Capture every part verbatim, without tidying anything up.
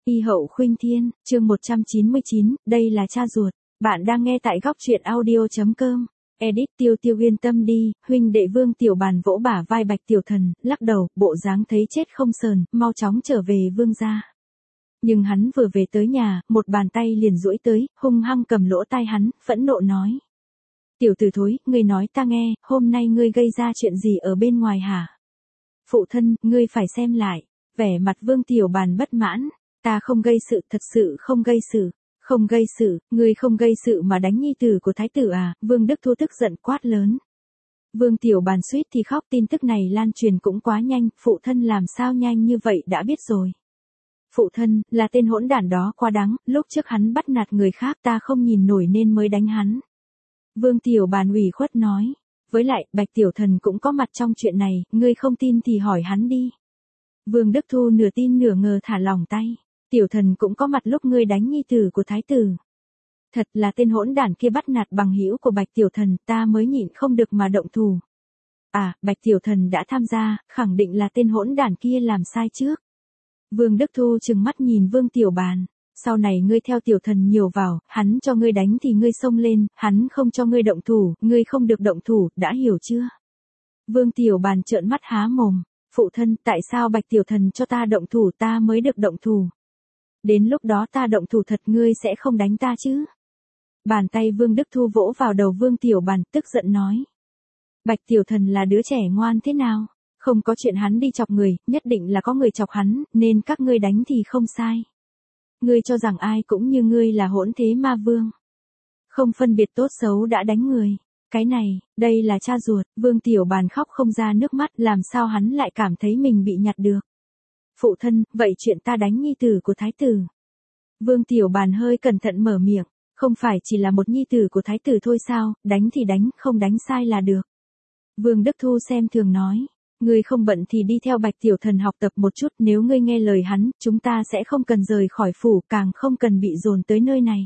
Y hậu khuynh thiên, chương một trăm chín mươi chín, đây là cha ruột. Bạn đang nghe tại góc truyện audio chấm com. Edit Tiêu Tiêu yên tâm đi, huynh đệ Vương Tiểu Bàn vỗ bả vai Bạch Tiểu Thần, lắc đầu, bộ dáng thấy chết không sờn, mau chóng trở về Vương gia. Nhưng hắn vừa về tới nhà, một bàn tay liền duỗi tới, hung hăng cầm lỗ tai hắn, phẫn nộ nói. Tiểu tử thối, ngươi nói ta nghe, hôm nay ngươi gây ra chuyện gì ở bên ngoài hả? Phụ thân, ngươi phải xem lại. Vẻ mặt Vương Tiểu Bàn bất mãn. Ta không gây sự, thật sự không gây sự. Không gây sự, ngươi không gây sự mà đánh nhi tử của thái tử à? Vương Đức Thu tức giận quát lớn. Vương Tiểu Bàn suýt thì khóc, tin tức này lan truyền cũng quá nhanh, phụ thân làm sao nhanh như vậy đã biết rồi. Phụ thân, là tên hỗn đản đó quá đáng, lúc trước hắn bắt nạt người khác ta không nhìn nổi nên mới đánh hắn. Vương Tiểu Bàn ủy khuất nói. Với lại, Bạch Tiểu Thần cũng có mặt trong chuyện này, ngươi không tin thì hỏi hắn đi. Vương Đức Thu nửa tin nửa ngờ thả lỏng tay. Tiểu Thần cũng có mặt lúc ngươi đánh nhi tử của thái tử. Thật là tên hỗn đản kia bắt nạt bằng hữu của Bạch Tiểu Thần, ta mới nhịn không được mà động thủ. À, Bạch Tiểu Thần đã tham gia, khẳng định là tên hỗn đản kia làm sai trước. Vương Đức Thu trừng mắt nhìn Vương Tiểu Bàn. Sau này ngươi theo Tiểu Thần nhiều vào, hắn cho ngươi đánh thì ngươi xông lên, hắn không cho ngươi động thủ, ngươi không được động thủ, đã hiểu chưa? Vương Tiểu Bàn trợn mắt há mồm. Phụ thân, tại sao Bạch Tiểu Thần cho ta động thủ ta mới được động thủ? Đến lúc đó ta động thủ thật ngươi sẽ không đánh ta chứ? Bàn tay Vương Đức Thu vỗ vào đầu Vương Tiểu Bàn, tức giận nói. Bạch Tiểu Thần là đứa trẻ ngoan thế nào? Không có chuyện hắn đi chọc người, nhất định là có người chọc hắn, nên các ngươi đánh thì không sai. Ngươi cho rằng ai cũng như ngươi là hỗn thế ma vương. Không phân biệt tốt xấu đã đánh người. Cái này, đây là cha ruột, Vương Tiểu Bàn khóc không ra nước mắt, làm sao hắn lại cảm thấy mình bị nhặt được. Phụ thân, vậy chuyện ta đánh nhi tử của thái tử. Vương Tiểu Bàn hơi cẩn thận mở miệng, không phải chỉ là một nhi tử của thái tử thôi sao, đánh thì đánh, không đánh sai là được. Vương Đức Thu xem thường nói, ngươi không bận thì đi theo Bạch Tiểu Thần học tập một chút, nếu ngươi nghe lời hắn, chúng ta sẽ không cần rời khỏi phủ, càng không cần bị dồn tới nơi này.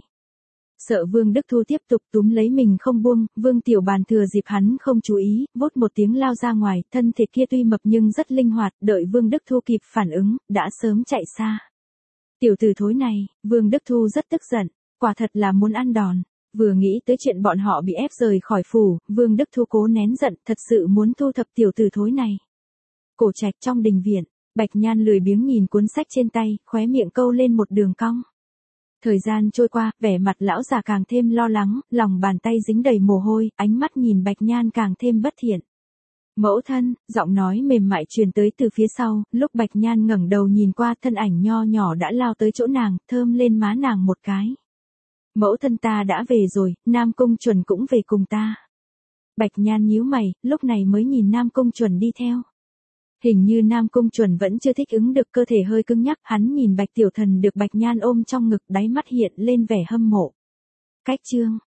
Sợ Vương Đức Thu tiếp tục túm lấy mình không buông, Vương Tiểu Bàn thừa dịp hắn không chú ý, vốt một tiếng lao ra ngoài, thân thể kia tuy mập nhưng rất linh hoạt, đợi Vương Đức Thu kịp phản ứng, đã sớm chạy xa. Tiểu tử thối này, Vương Đức Thu rất tức giận, quả thật là muốn ăn đòn. Vừa nghĩ tới chuyện bọn họ bị ép rời khỏi phủ, Vương Đức Thu cố nén giận, thật sự muốn thu thập tiểu tử thối này. Cổ trạch trong đình viện, Bạch Nhan lười biếng nhìn cuốn sách trên tay, khóe miệng câu lên một đường cong. Thời gian trôi qua, vẻ mặt lão già càng thêm lo lắng, lòng bàn tay dính đầy mồ hôi, ánh mắt nhìn Bạch Nhan càng thêm bất thiện. Mẫu thân, giọng nói mềm mại truyền tới từ phía sau, lúc Bạch Nhan ngẩng đầu nhìn qua thân ảnh nho nhỏ đã lao tới chỗ nàng, thơm lên má nàng một cái. Mẫu thân ta đã về rồi, Nam Cung Chuẩn cũng về cùng ta. Bạch Nhan nhíu mày, lúc này mới nhìn Nam Cung Chuẩn đi theo. Hình như Nam Cung Chuẩn vẫn chưa thích ứng được, cơ thể hơi cứng nhắc, hắn nhìn Bạch Tiểu Thần được Bạch Nhan ôm trong ngực, đáy mắt hiện lên vẻ hâm mộ. Cách chương,